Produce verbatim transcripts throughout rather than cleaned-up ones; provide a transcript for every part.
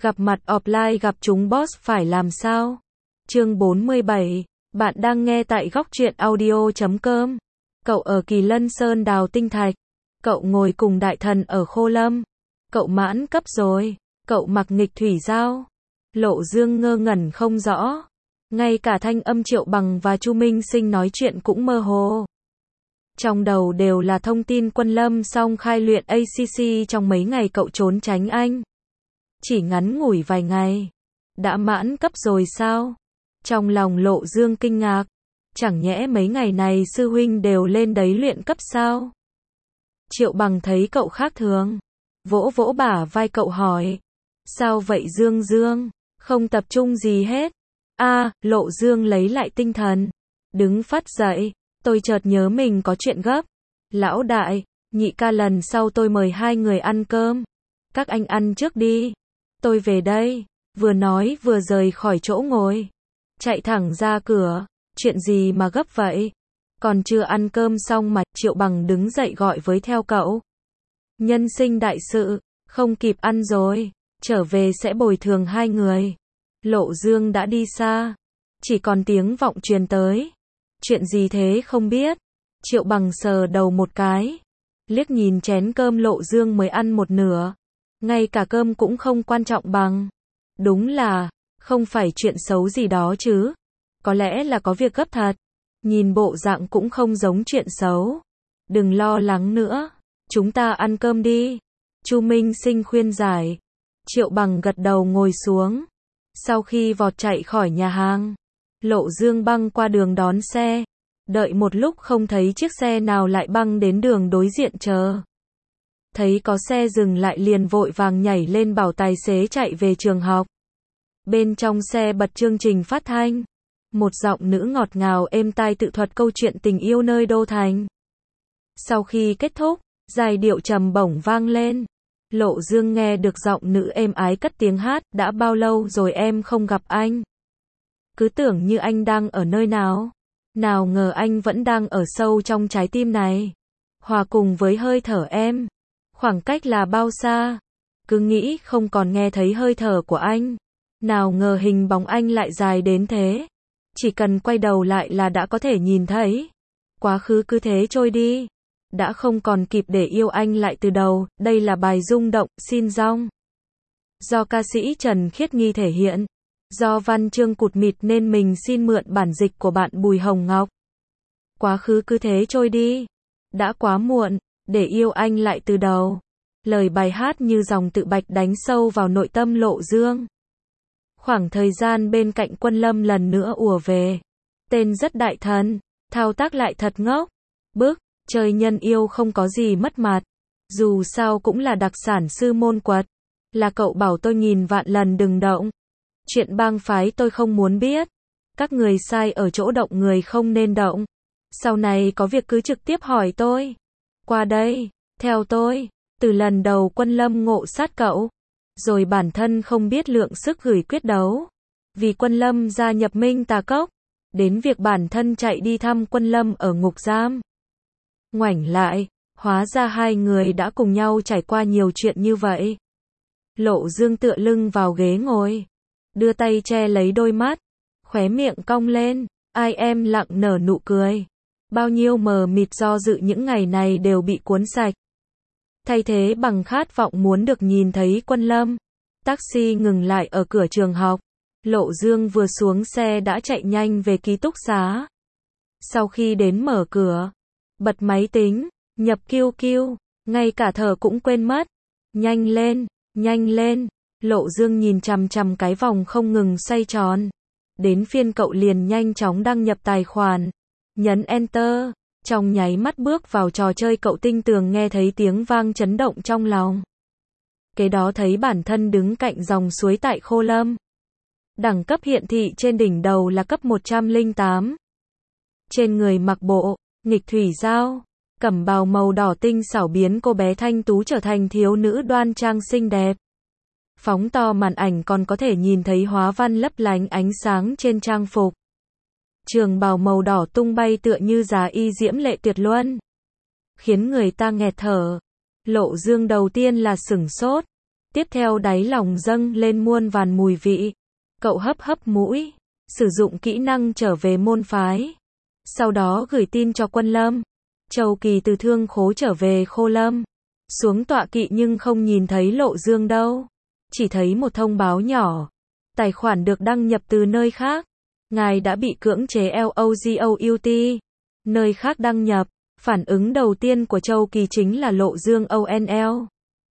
Gặp mặt offline gặp chúng boss phải làm sao? Chương bốn mươi bảy, bạn đang nghe tại góc truyện audio chấm com. Cậu ở Kỳ Lân Sơn đào tinh thạch. Cậu ngồi cùng đại thần ở Khô Lâm. Cậu mãn cấp rồi. Cậu mặc nghịch thủy giao. Lộ Dương ngơ ngẩn không rõ. Ngay cả thanh âm Triệu Bằng và Chu Minh Sinh nói chuyện cũng mơ hồ. Trong đầu đều là thông tin Quân Lâm xong khai luyện a xê xê trong mấy ngày cậu trốn tránh anh. Chỉ ngắn ngủi vài ngày. Đã mãn cấp rồi sao? Trong lòng Lộ Dương kinh ngạc. Chẳng nhẽ mấy ngày này sư huynh đều lên đấy luyện cấp sao? Triệu Bằng thấy cậu khác thường. Vỗ vỗ bả vai cậu hỏi. Sao vậy Dương Dương? Không tập trung gì hết. A, Lộ Dương lấy lại tinh thần. Đứng phát dậy. Tôi chợt nhớ mình có chuyện gấp. Lão đại, nhị ca lần sau tôi mời hai người ăn cơm. Các anh ăn trước đi. Tôi về đây. Vừa nói vừa rời khỏi chỗ ngồi. Chạy thẳng ra cửa. Chuyện gì mà gấp vậy? Còn chưa ăn cơm xong mà Triệu Bằng đứng dậy gọi với theo cậu. Nhân sinh đại sự, không kịp ăn rồi. Trở về sẽ bồi thường hai người. Lộ Dương đã đi xa. Chỉ còn tiếng vọng truyền tới. Chuyện gì thế không biết. Triệu Bằng sờ đầu một cái. Liếc nhìn chén cơm Lộ Dương mới ăn một nửa. Ngay cả cơm cũng không quan trọng bằng. Đúng là, không phải chuyện xấu gì đó chứ. Có lẽ là có việc gấp thật. Nhìn bộ dạng cũng không giống chuyện xấu. Đừng lo lắng nữa. Chúng ta ăn cơm đi. Chu Minh Sinh khuyên giải. Triệu Bằng gật đầu ngồi xuống. Sau khi vọt chạy khỏi nhà hàng, Lộ Dương băng qua đường đón xe. Đợi một lúc không thấy chiếc xe nào lại băng đến đường đối diện chờ. Thấy có xe dừng lại liền vội vàng nhảy lên bảo tài xế chạy về trường học. Bên trong xe bật chương trình phát thanh. Một giọng nữ ngọt ngào êm tai tự thuật câu chuyện tình yêu nơi đô thành. Sau khi kết thúc, giai điệu trầm bổng vang lên. Lộ Dương nghe được giọng nữ êm ái cất tiếng hát, đã bao lâu rồi em không gặp anh. Cứ tưởng như anh đang ở nơi nào. Nào ngờ anh vẫn đang ở sâu trong trái tim này. Hòa cùng với hơi thở em. Khoảng cách là bao xa. Cứ nghĩ không còn nghe thấy hơi thở của anh. Nào ngờ hình bóng anh lại dài đến thế. Chỉ cần quay đầu lại là đã có thể nhìn thấy. Quá khứ cứ thế trôi đi. Đã không còn kịp để yêu anh lại từ đầu. Đây là bài rung động, xin rong. Do ca sĩ Trần Khiết Nghi thể hiện. Do văn chương cụt mịt nên mình xin mượn bản dịch của bạn Bùi Hồng Ngọc. Quá khứ cứ thế trôi đi. Đã quá muộn, để yêu anh lại từ đầu. Lời bài hát như dòng tự bạch đánh sâu vào nội tâm Lộ Dương. Khoảng thời gian bên cạnh Quân Lâm lần nữa ùa về. Tên rất đại thần, thao tác lại thật ngốc. Bức, chơi nhân yêu không có gì mất mặt. Dù sao cũng là đặc sản sư môn quật. Là cậu bảo tôi nghìn vạn lần đừng động. Chuyện bang phái tôi không muốn biết. Các người sai ở chỗ động người không nên động. Sau này có việc cứ trực tiếp hỏi tôi. Qua đây, theo tôi. Từ lần đầu Quân Lâm ngộ sát cậu. Rồi bản thân không biết lượng sức gửi quyết đấu. Vì Quân Lâm gia nhập Minh Tà Cốc. Đến việc bản thân chạy đi thăm Quân Lâm ở ngục giam. Ngoảnh lại, hóa ra hai người đã cùng nhau trải qua nhiều chuyện như vậy. Lộ Dương tựa lưng vào ghế ngồi. Đưa tay che lấy đôi mắt. Khóe miệng cong lên. Ai em lặng nở nụ cười. Bao nhiêu mờ mịt do dự những ngày này đều bị cuốn sạch. Thay thế bằng khát vọng muốn được nhìn thấy Quân Lâm. Taxi ngừng lại ở cửa trường học. Lộ Dương vừa xuống xe đã chạy nhanh về ký túc xá. Sau khi đến mở cửa, bật máy tính, nhập Q Q, ngay cả thở cũng quên mất. Nhanh lên, nhanh lên. Lộ Dương nhìn chằm chằm cái vòng không ngừng xoay tròn. Đến phiên cậu liền nhanh chóng đăng nhập tài khoản. Nhấn Enter. Trong nháy mắt bước vào trò chơi cậu tinh tường nghe thấy tiếng vang chấn động trong lòng. Kế đó thấy bản thân đứng cạnh dòng suối tại Khô Lâm. Đẳng cấp hiện thị trên đỉnh đầu là cấp một trăm lẻ tám. Trên người mặc bộ, nghịch thủy giao, cẩm bào màu đỏ tinh xảo biến cô bé thanh tú trở thành thiếu nữ đoan trang xinh đẹp. Phóng to màn ảnh còn có thể nhìn thấy hóa văn lấp lánh ánh sáng trên trang phục. Trường bào màu đỏ tung bay tựa như giá y diễm lệ tuyệt luân. Khiến người ta nghẹt thở. Lộ Dương đầu tiên là sửng sốt. Tiếp theo đáy lòng dâng lên muôn vàn mùi vị. Cậu hấp hấp mũi, sử dụng kỹ năng trở về môn phái. Sau đó gửi tin cho Quân Lâm. Châu Kỳ từ Thương Khố trở về Khô Lâm. Xuống tọa kỵ nhưng không nhìn thấy Lộ Dương đâu. Chỉ thấy một thông báo nhỏ. Tài khoản được đăng nhập từ nơi khác. Ngài đã bị cưỡng chế LOGOUT. Nơi khác đăng nhập. Phản ứng đầu tiên của Châu Kỳ chính là Lộ Dương O N L.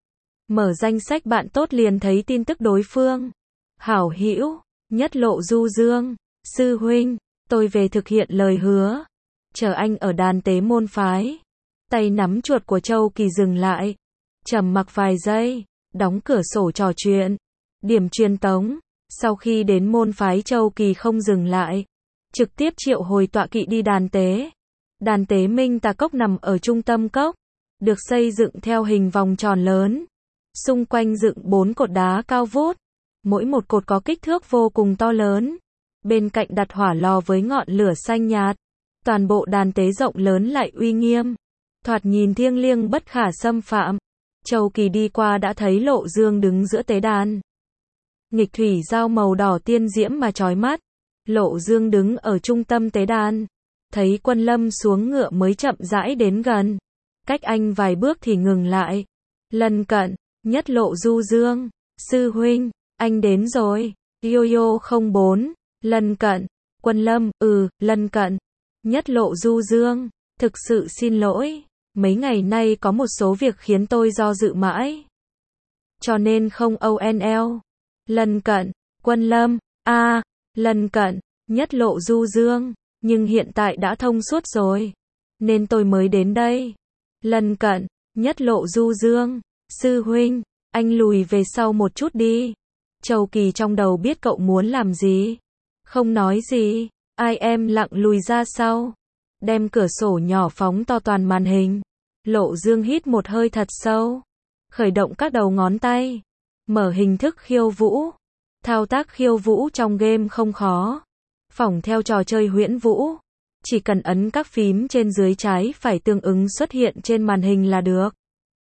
Mở danh sách bạn tốt liền thấy tin tức đối phương. Hảo hữu, Nhất Lộ Du Dương, sư huynh, tôi về thực hiện lời hứa. Chờ anh ở đàn tế môn phái. Tay nắm chuột của Châu Kỳ dừng lại. Trầm mặc vài giây, đóng cửa sổ trò chuyện. Điểm truyền tống, sau khi đến môn phái Châu Kỳ không dừng lại. Trực tiếp triệu hồi tọa kỵ đi đàn tế. Đàn tế Minh Tà Cốc nằm ở trung tâm cốc. Được xây dựng theo hình vòng tròn lớn. Xung quanh dựng bốn cột đá cao vút. Mỗi một cột có kích thước vô cùng to lớn. Bên cạnh đặt hỏa lò với ngọn lửa xanh nhạt. Toàn bộ đàn tế rộng lớn lại uy nghiêm. Thoạt nhìn thiêng liêng bất khả xâm phạm. Châu Kỳ đi qua đã thấy Lộ Dương đứng giữa tế đàn. Nghịch thủy dao màu đỏ tiên diễm mà chói mắt. Lộ Dương đứng ở trung tâm tế đàn. Thấy Quân Lâm xuống ngựa mới chậm rãi đến gần. Cách anh vài bước thì ngừng lại. Lần cận, Nhất Lộ Du Dương, sư huynh, anh đến rồi. Yo-yo không bốn, lần cận, Quân Lâm, ừ, lần cận. Nhất Lộ Du Dương, thực sự xin lỗi. Mấy ngày nay có một số việc khiến tôi do dự mãi. Cho nên không O N L. Lần cận, Quân Lâm, a, à, lần cận, Nhất Lộ Du Dương. Nhưng hiện tại đã thông suốt rồi. Nên tôi mới đến đây. Lần cận, Nhất Lộ Du Dương. Sư huynh, anh lùi về sau một chút đi. Châu Kỳ trong đầu biết cậu muốn làm gì. Không nói gì. Ai em lặng lùi ra sau. Đem cửa sổ nhỏ phóng to toàn màn hình. Lộ Dương hít một hơi thật sâu. Khởi động các đầu ngón tay. Mở hình thức khiêu vũ. Thao tác khiêu vũ trong game không khó. Phỏng theo trò chơi huyễn vũ. Chỉ cần ấn các phím trên dưới trái phải tương ứng xuất hiện trên màn hình là được.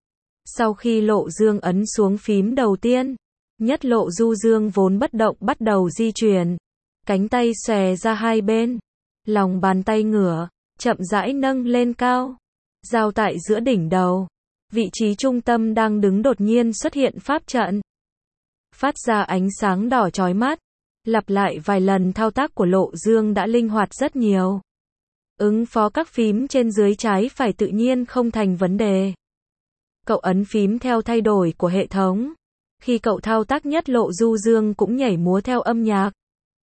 Sau khi Lộ Dương ấn xuống phím đầu tiên, Nhất Lộ Du Dương vốn bất động bắt đầu di chuyển. Cánh tay xòe ra hai bên. Lòng bàn tay ngửa, chậm rãi nâng lên cao. Giao tại giữa đỉnh đầu. Vị trí trung tâm đang đứng đột nhiên xuất hiện pháp trận. Phát ra ánh sáng đỏ chói mắt. Lặp lại vài lần thao tác của Lộ Dương đã linh hoạt rất nhiều. Ứng phó các phím trên dưới trái phải tự nhiên không thành vấn đề. Cậu ấn phím theo thay đổi của hệ thống. Khi cậu thao tác Nhất Lộ Du Dương cũng nhảy múa theo âm nhạc.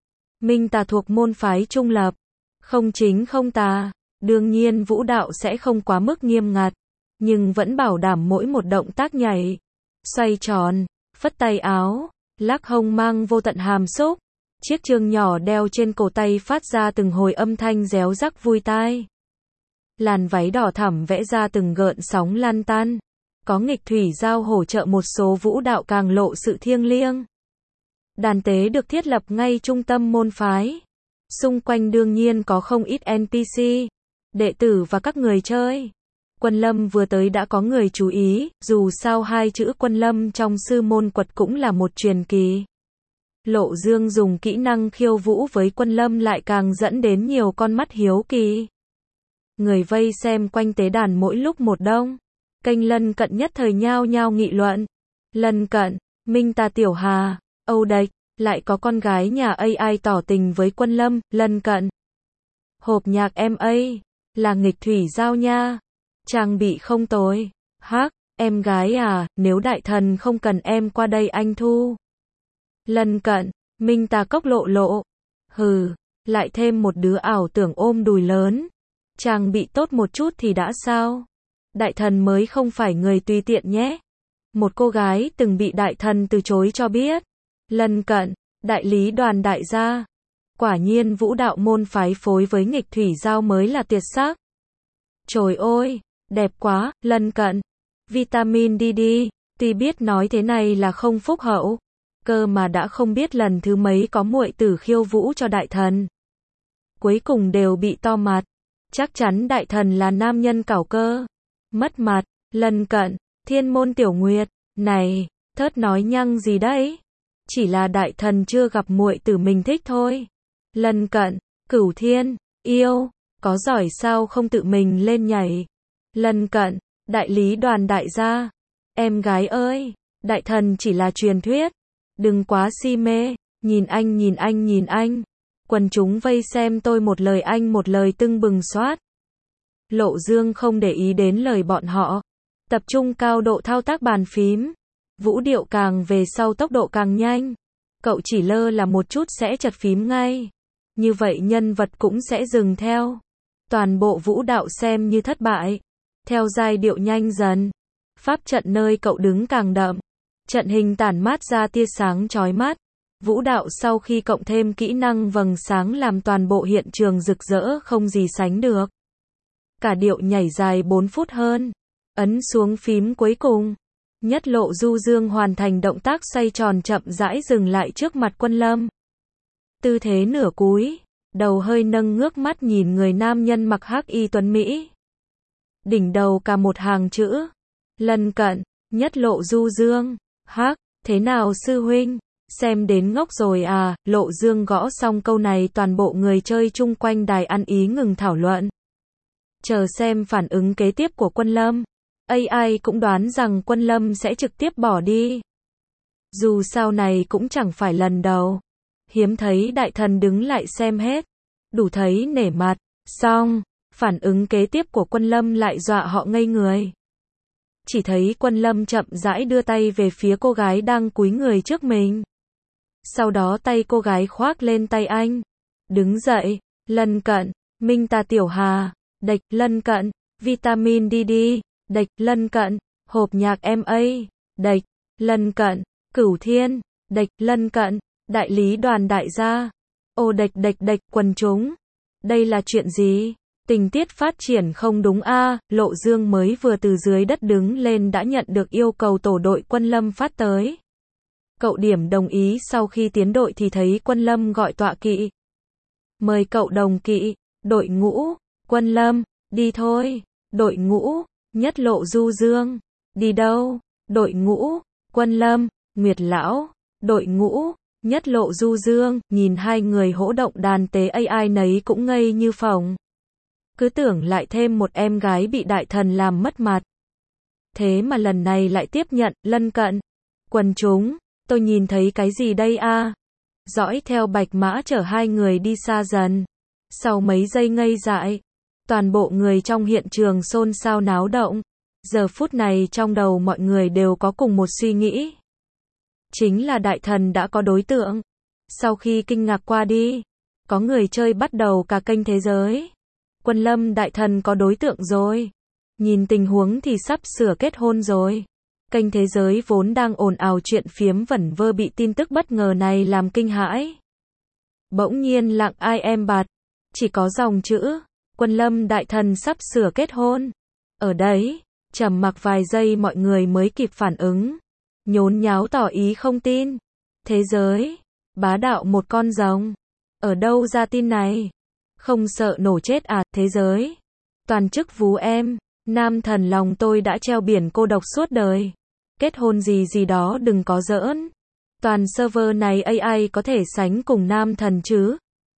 Minh Tà thuộc môn phái trung lập. Không chính không tà. Đương nhiên vũ đạo sẽ không quá mức nghiêm ngặt. Nhưng vẫn bảo đảm mỗi một động tác nhảy. Xoay tròn, phất tay áo, lắc hông mang vô tận hàm xúc. Chiếc chương nhỏ đeo trên cổ tay phát ra từng hồi âm thanh réo rắc vui tai. Làn váy đỏ thẳm vẽ ra từng gợn sóng lan tan. Có nghịch thủy giao hỗ trợ một số vũ đạo càng lộ sự thiêng liêng. Đàn tế được thiết lập ngay trung tâm môn phái. Xung quanh đương nhiên có không ít N P C, đệ tử và các người chơi. Quân Lâm vừa tới đã có người chú ý, dù sao hai chữ Quân Lâm trong sư môn quật cũng là một truyền kỳ. Lộ Dương dùng kỹ năng khiêu vũ với Quân Lâm lại càng dẫn đến nhiều con mắt hiếu kỳ. Người vây xem quanh tế đàn mỗi lúc một đông. Kênh lân cận nhất thời nhao nhao nghị luận. Lân cận, Minh Tà Tiểu Hà, Âu Đạch, lại có con gái nhà A I tỏ tình với Quân Lâm, lân cận. Hộp nhạc em A, là nghịch thủy giao nha. Trang bị không tồi. Hắc, em gái à, nếu đại thần không cần em qua đây anh thu. Lân cận, Minh Tà Cốc lộ lộ. Hừ, lại thêm một đứa ảo tưởng ôm đùi lớn. Trang bị tốt một chút thì đã sao? Đại thần mới không phải người tùy tiện nhé. Một cô gái từng bị đại thần từ chối cho biết. Lân cận, đại lý Đoàn đại gia. Quả nhiên vũ đạo môn phái phối với nghịch thủy giao mới là tuyệt sắc. Trời ơi, đẹp quá, lân cận. Vitamin D đi, tuy biết nói thế này là không phúc hậu. Cơ mà đã không biết lần thứ mấy có muội tử khiêu vũ cho đại thần. Cuối cùng đều bị to mặt. Chắc chắn đại thần là nam nhân cảo cơ. Mất mặt, lân cận, Thiên Môn Tiểu Nguyệt. Này, Thớt nói nhăng gì đấy? Chỉ là đại thần chưa gặp muội tử mình thích thôi. Lân cận, Cửu Thiên, yêu, có giỏi sao không tự mình lên nhảy. Lân cận, đại lý Đoàn đại gia. Em gái ơi, đại thần chỉ là truyền thuyết. Đừng quá si mê, nhìn anh nhìn anh nhìn anh. Quần chúng vây xem tôi một lời anh một lời tưng bừng xoát. Lộ Dương không để ý đến lời bọn họ. Tập trung cao độ thao tác bàn phím. Vũ điệu càng về sau tốc độ càng nhanh. Cậu chỉ lơ là một chút sẽ chật phím ngay. Như vậy nhân vật cũng sẽ dừng theo. Toàn bộ vũ đạo xem như thất bại. Theo giai điệu nhanh dần. Pháp trận nơi cậu đứng càng đậm. Trận hình tản mát ra tia sáng chói mắt. Vũ đạo sau khi cộng thêm kỹ năng vầng sáng làm toàn bộ hiện trường rực rỡ không gì sánh được. Cả điệu nhảy dài bốn phút hơn. Ấn xuống phím cuối cùng. Nhất Lộ Du Dương hoàn thành động tác xoay tròn chậm rãi dừng lại trước mặt Quân Lâm. Tư thế nửa cúi, đầu hơi nâng ngước mắt nhìn người nam nhân mặc hắc y tuấn Mỹ. Đỉnh đầu cả một hàng chữ. Lân cận, Nhất Lộ Du Dương, hắc, thế nào sư huynh? Xem đến ngốc rồi à, Lộ Dương gõ xong câu này toàn bộ người chơi chung quanh đài ăn ý ngừng thảo luận. Chờ xem phản ứng kế tiếp của Quân Lâm. a i cũng đoán rằng Quân Lâm sẽ trực tiếp bỏ đi. Dù sao này cũng chẳng phải lần đầu. Hiếm thấy đại thần đứng lại xem hết. Đủ thấy nể mặt. Xong, phản ứng kế tiếp của Quân Lâm lại dọa họ ngây người. Chỉ thấy Quân Lâm chậm rãi đưa tay về phía cô gái đang cúi người trước mình. Sau đó tay cô gái khoác lên tay anh. Đứng dậy, Lân cận, Minh ta Tiểu Hà, địch, Lân cận, vitamin đê đê, địch, Lân cận, hộp nhạc em a, địch, Lân cận, Cửu Thiên, địch, Lân cận, đại lý Đoàn đại gia. Ô địch địch địch quần chúng. Đây là chuyện gì? Tình tiết phát triển không đúng a, à, Lộ Dương mới vừa từ dưới đất đứng lên đã nhận được yêu cầu tổ đội Quân Lâm phát tới. Cậu điểm đồng ý sau khi tiến đội thì thấy Quân Lâm gọi tọa kỵ. Mời cậu đồng kỵ, đội ngũ, Quân Lâm, đi thôi, đội ngũ, Nhất Lộ Du Dương, đi đâu, đội ngũ, Quân Lâm, Nguyệt Lão, đội ngũ, Nhất Lộ Du Dương, nhìn hai người hỗ động đàn tế a i nấy cũng ngây như phồng. Cứ tưởng lại thêm một em gái bị đại thần làm mất mặt. Thế mà lần này lại tiếp nhận, Lân cận, quần chúng. Tôi nhìn thấy cái gì đây a? À? Dõi theo bạch mã chở hai người đi xa dần. Sau mấy giây ngây dại, toàn bộ người trong hiện trường xôn xao náo động. Giờ phút này trong đầu mọi người đều có cùng một suy nghĩ. Chính là đại thần đã có đối tượng. Sau khi kinh ngạc qua đi, có người chơi bắt đầu cả kênh thế giới. Quân Lâm đại thần có đối tượng rồi. Nhìn tình huống thì sắp sửa kết hôn rồi. Kênh thế giới vốn đang ồn ào chuyện phiếm vẩn vơ bị tin tức bất ngờ này làm kinh hãi. Bỗng nhiên lặng ai em bặt. Chỉ có dòng chữ, Quân Lâm đại thần sắp sửa kết hôn. Ở đấy, trầm mặc vài giây mọi người mới kịp phản ứng. Nhốn nháo tỏ ý không tin. Thế giới, bá đạo một con rồng. Ở đâu ra tin này? Không sợ nổ chết à, thế giới. Toàn chức vú em, nam thần lòng tôi đã treo biển cô độc suốt đời. Kết hôn gì gì đó đừng có giỡn. Toàn server này a i có thể sánh cùng nam thần chứ.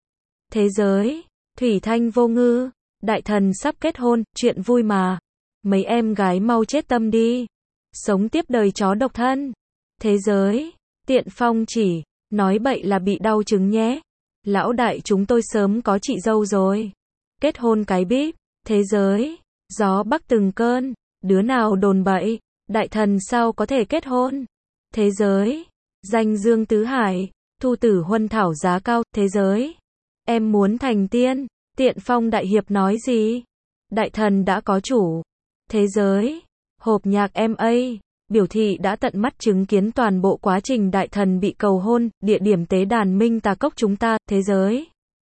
Thế giới, Thủy Thanh Vô Ngư, đại thần sắp kết hôn, chuyện vui mà. Mấy em gái mau chết tâm đi. Sống tiếp đời chó độc thân. Thế giới, Tiện Phong chỉ, nói bậy là bị đau trứng nhé. Lão đại chúng tôi sớm có chị dâu rồi. Kết hôn cái bíp. Thế giới, gió bắc từng cơn, đứa nào đồn bậy, đại thần sao có thể kết hôn. Thế giới, danh Dương Tứ Hải, Thu Tử Huân thảo giá cao. Thế giới, em muốn thành tiên. Tiện Phong đại hiệp nói gì? Đại thần đã có chủ. Thế giới, hộp nhạc em a, biểu thị đã tận mắt chứng kiến toàn bộ quá trình đại thần bị cầu hôn, địa điểm tế đàn Minh Tà Cốc chúng ta. Thế giới,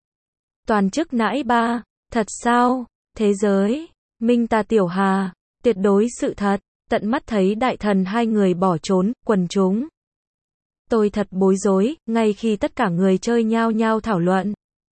toàn chức nãi ba, thật sao? Thế giới, Minh Tà Tiểu Hà, tuyệt đối sự thật, tận mắt thấy đại thần hai người bỏ trốn, quần chúng. Tôi thật bối rối, ngay khi tất cả người chơi nhao nhao thảo luận.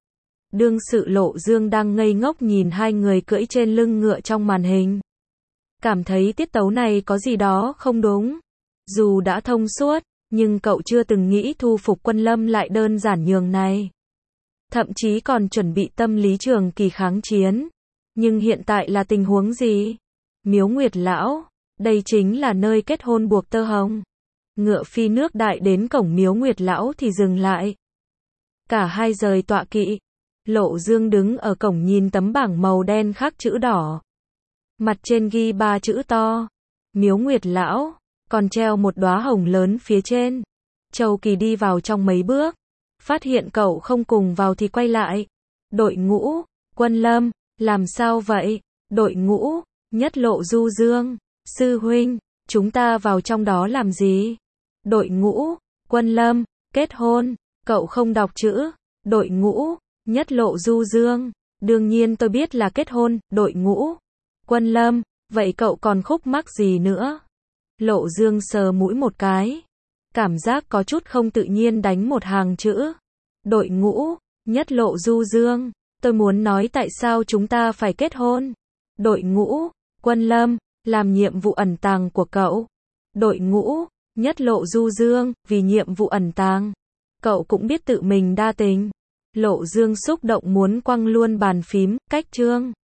Đương sự Lộ Dương đang ngây ngốc nhìn hai người cưỡi trên lưng ngựa trong màn hình. Cảm thấy tiết tấu này có gì đó không đúng. Dù đã thông suốt, nhưng cậu chưa từng nghĩ thu phục Quân Lâm lại đơn giản nhường này. Thậm chí còn chuẩn bị tâm lý trường kỳ kháng chiến. Nhưng hiện tại là tình huống gì? Miếu Nguyệt Lão, đây chính là nơi kết hôn buộc tơ hồng. Ngựa phi nước đại đến cổng Miếu Nguyệt Lão thì dừng lại. Cả hai rời tọa kỵ. Lộ Dương đứng ở cổng nhìn tấm bảng màu đen khắc chữ đỏ. Mặt trên ghi ba chữ to. Miếu Nguyệt Lão, còn treo một đóa hồng lớn phía trên. Châu Kỳ đi vào trong mấy bước. Phát hiện cậu không cùng vào thì quay lại. Đội ngũ, Quân Lâm, làm sao vậy? Đội ngũ, Nhất Lộ Du Dương, sư huynh, chúng ta vào trong đó làm gì? Đội ngũ, Quân Lâm, kết hôn, cậu không đọc chữ. Đội ngũ, Nhất Lộ Du Dương, đương nhiên tôi biết là kết hôn. Đội ngũ, Quân Lâm, vậy cậu còn khúc mắc gì nữa? Lộ Dương sờ mũi một cái. Cảm giác có chút không tự nhiên đánh một hàng chữ. Đội ngũ, Nhất Lộ Du Dương, tôi muốn nói tại sao chúng ta phải kết hôn. Đội ngũ, Quân Lâm, làm nhiệm vụ ẩn tàng của cậu. Đội ngũ, Nhất Lộ Du Dương, vì nhiệm vụ ẩn tàng. Cậu cũng biết tự mình đa tình. Lộ Dương xúc động muốn quăng luôn bàn phím, cách chương.